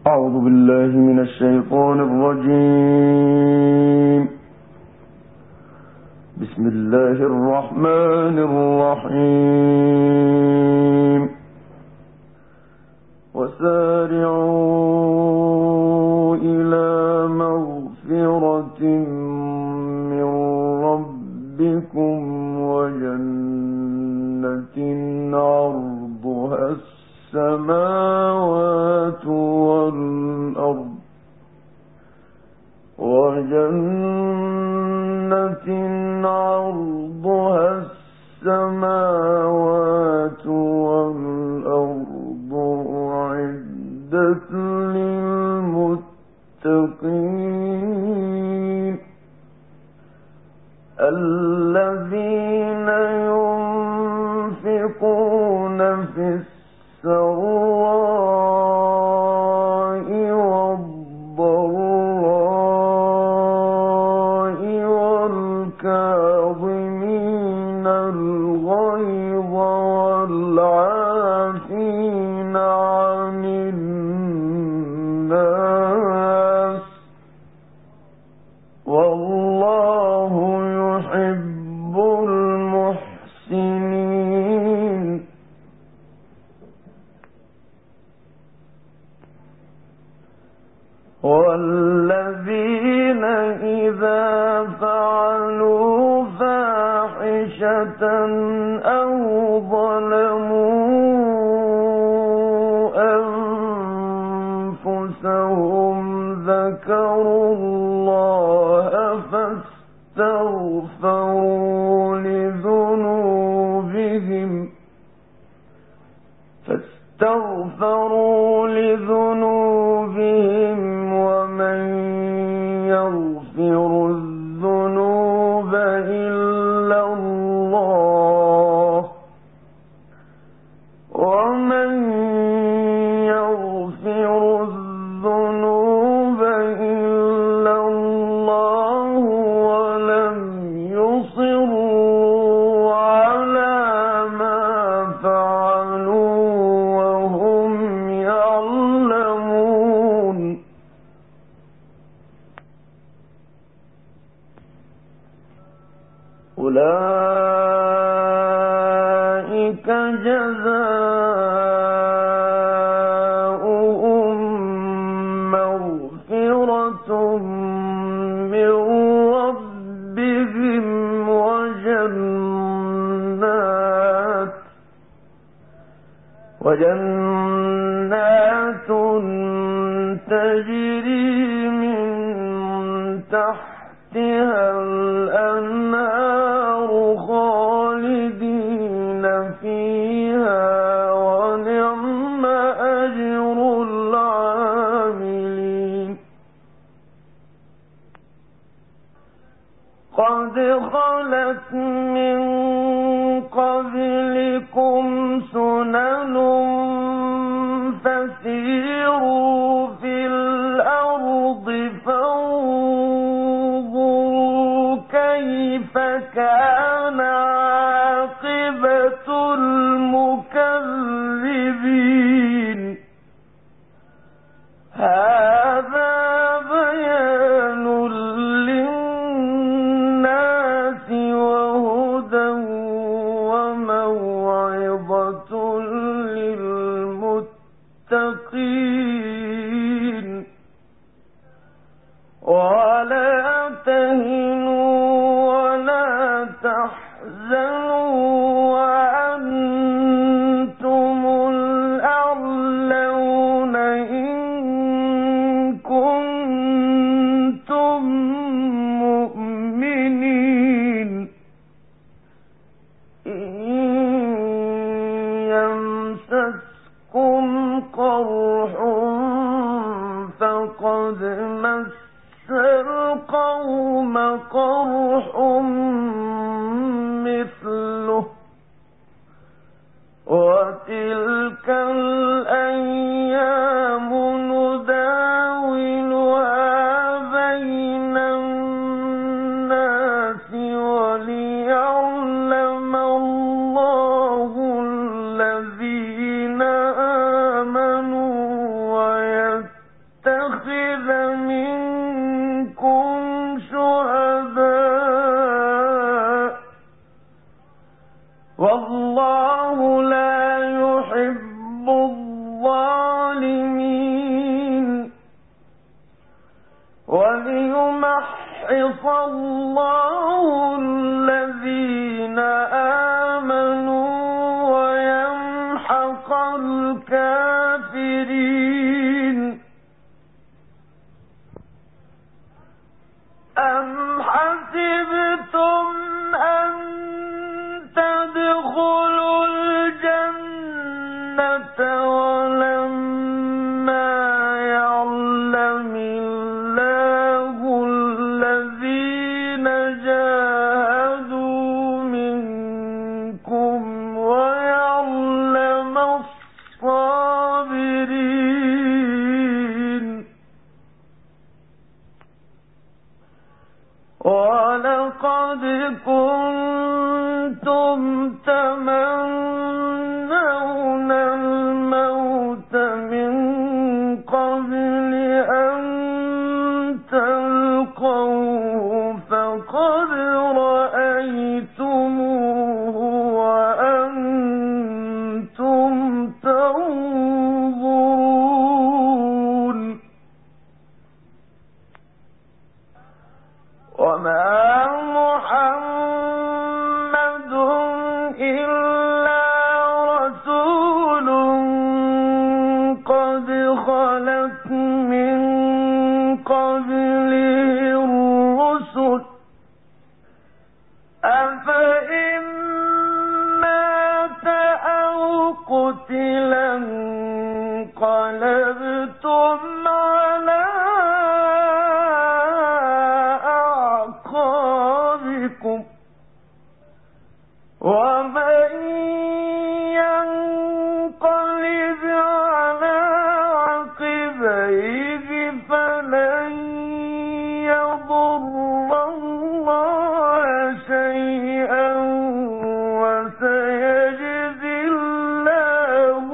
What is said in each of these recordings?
أعوذ بالله من الشيطان الرجيم. بسم الله الرحمن الرحيم. وسارعوا إلى مغفرة من ربكم وجنة عرضها السماوات والأرض أعدت للمتقين الذين ينفقون في السراء والضراء والكاظمين الغيظ والعافين عن الناس والله يحب المحسنين. والذين إذا فعلوا فاحشة أو ظلموا أنفسهم ذكروا الله فاستغفروا لذنوبهم ومن يغفر الذنوب إلا الله ولم يصروا على ما فعلوا وهم يعلمون. أولئك جزاؤهم مغفرة من ربهم وجنات تجري من تحتها الأنهار خالدين فيها ونعم أجر العاملين. قد خلت من قبلكم سنن فسيروا في الأرض فانظروا كيف كان عاقبة المكذبين. هذا بيان للناس وهدى وموعظة للمتقين. ولا تهنوا ولا تحزنوا وأنتم الأعلون إن كنتم مؤمنين. إن يمسسكم قرح فقد مس القوم قرح مثله وتلك الأيام نداولها بين الناس وليعلم الله الذين آمنوا ويتقون لقد كنتم تمنون الموت من قبل أن تلقوه فقد رأيتموه وأنتم تنظرون وما محمد إلا رسول قد خلت من قبله الرسل أفإن مات أو قتلا انقلبتم على أعقابكم ومن ينقلب على عقبيه فلن يضر الله شيئا وسيجزي الله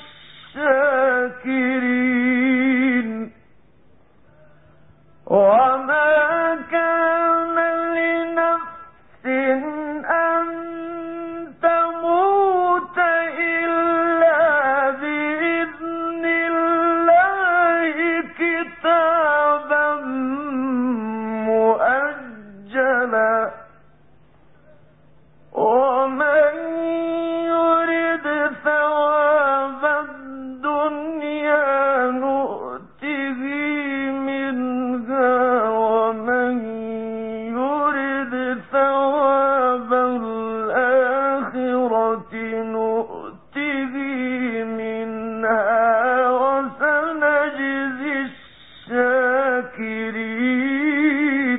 الشاكرين وما كان لنفس أن تموت إلا بإذن الله كتابا مؤجلا ومن يرد ثواب الدنيا نؤته منها ومن يرد ثواب الآخرة نؤته منها وسنجزي الشاكرين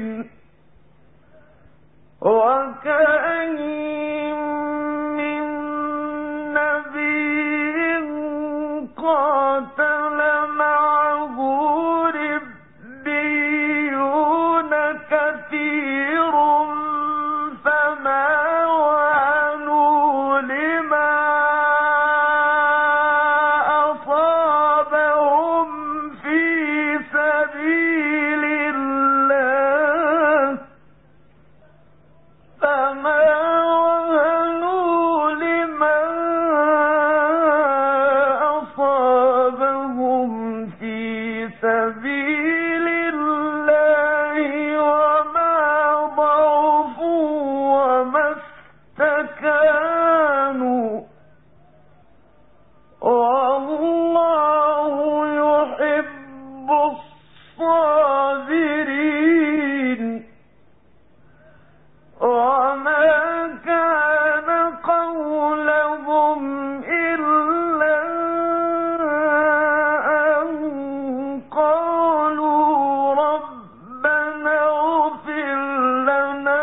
وكأين من نبي قاتل معه ربيون كثير فما وهنوا لما أصابهم في سبيل الله فما وهنوا لما أصابهم في سبيل الله وما ضعفوا وما استكانوا والله يحب الصابرين وما كان قولهم إلا أن قالوا ربنا اغفر لنا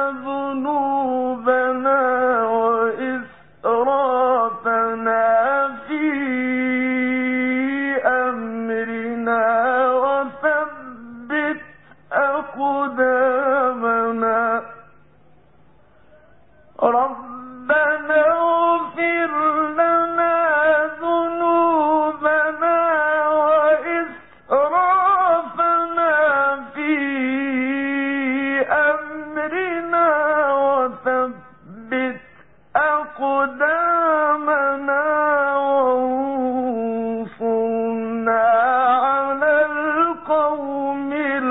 ذنوبنا وإسرافنا في أمرنا وثبت أقدامنا ربنا اغفر لنا ذنوبنا وإسرافنا في أمرنا وثبت أقدامنا وانصرنا على القوم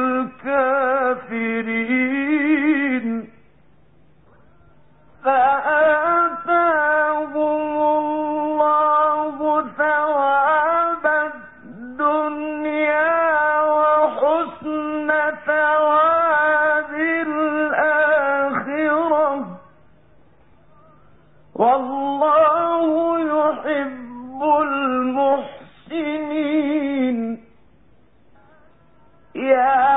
الكافرين فآتاهم الله ثواب الدنيا وحسن ثواب الآخرة والله يحب المحسنين يا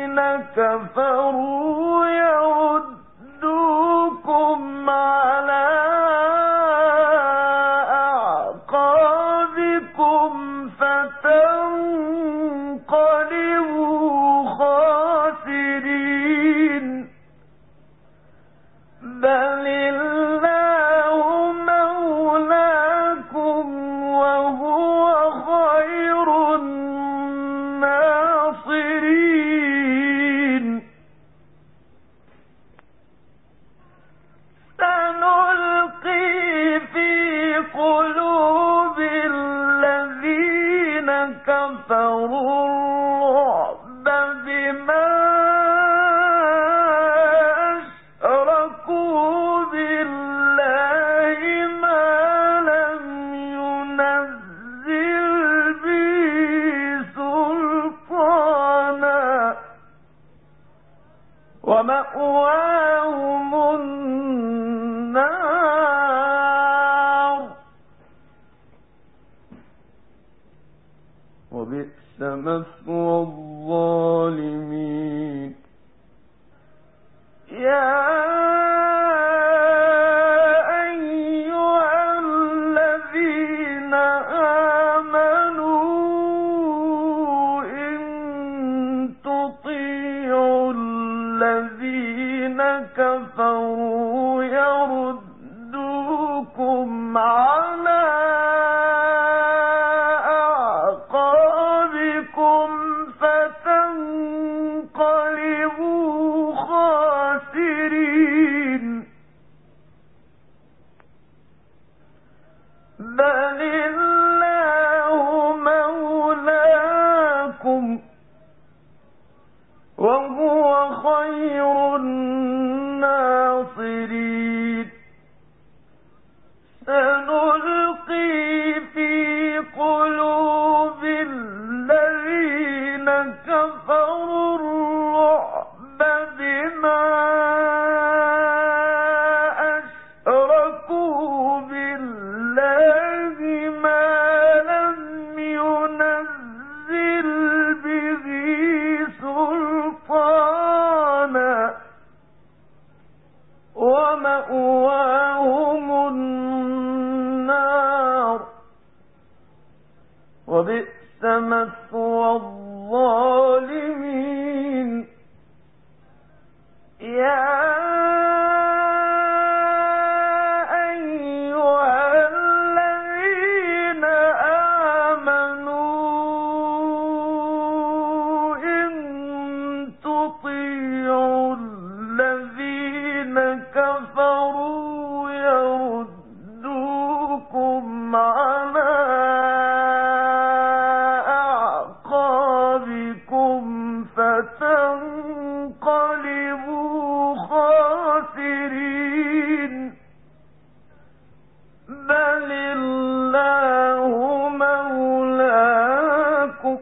كفروا يردوكم على ومأواهم النار وبئس مثوى الظالمين يا أيها الذين آمنوا إن تطيعوا الذين كفروا يردوكم على أعقابكم فتنقلبوا خاسرين بل الله مولاكم وهو خير الناصرين سنلقي في قلوب الذين كفروا الرعب بما أشركوا بالله ما لم ينزل به سلطانا ومأواهم النار وبئس مثوى الظالمين يا أيها الذين آمنوا إن تطيعوا الذين كفروا يردوكم على أعقابكم فتنقلبوا خاسرين بل الله مولاكم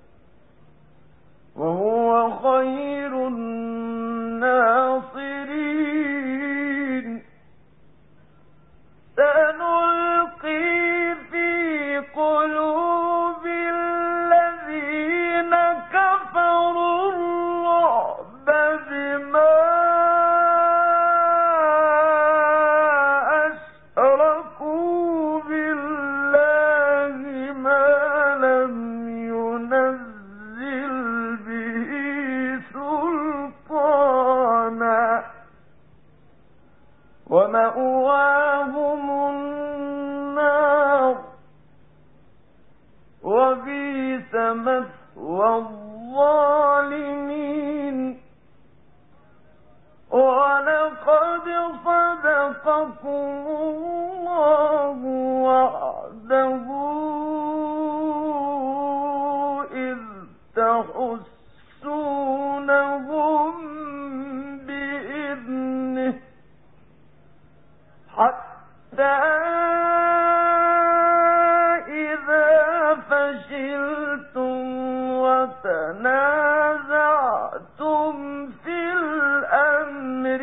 وهو خير الناصرين سنلقي في قلوب الذين كفروا الرعب بما أشركوا بالله ما لم ينزل به سلطانا ومأواهم النار وبئس مثوى الظالمين ولقد صدقكم الله وعده إذ تحسونهم بإذنه حتى إذا فشلتم وتنازعتم في الأمر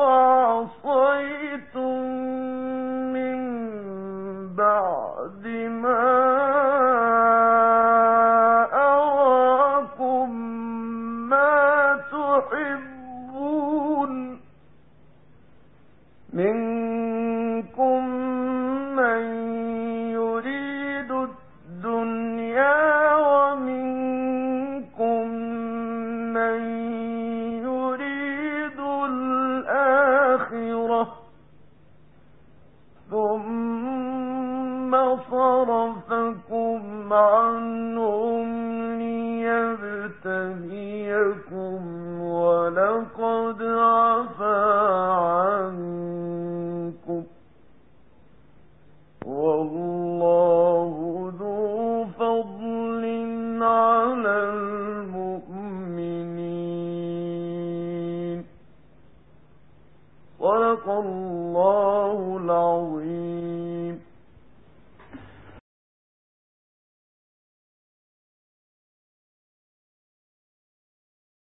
وعصيتم من بعد ما أراكم ما تحبون منكم من يريد الدنيا ومنكم من يريد الآخرة ثم صرفكم عنهم ليبتليكم ولقد عفا عنكم والله ذو فضل على المؤمنين صدق الله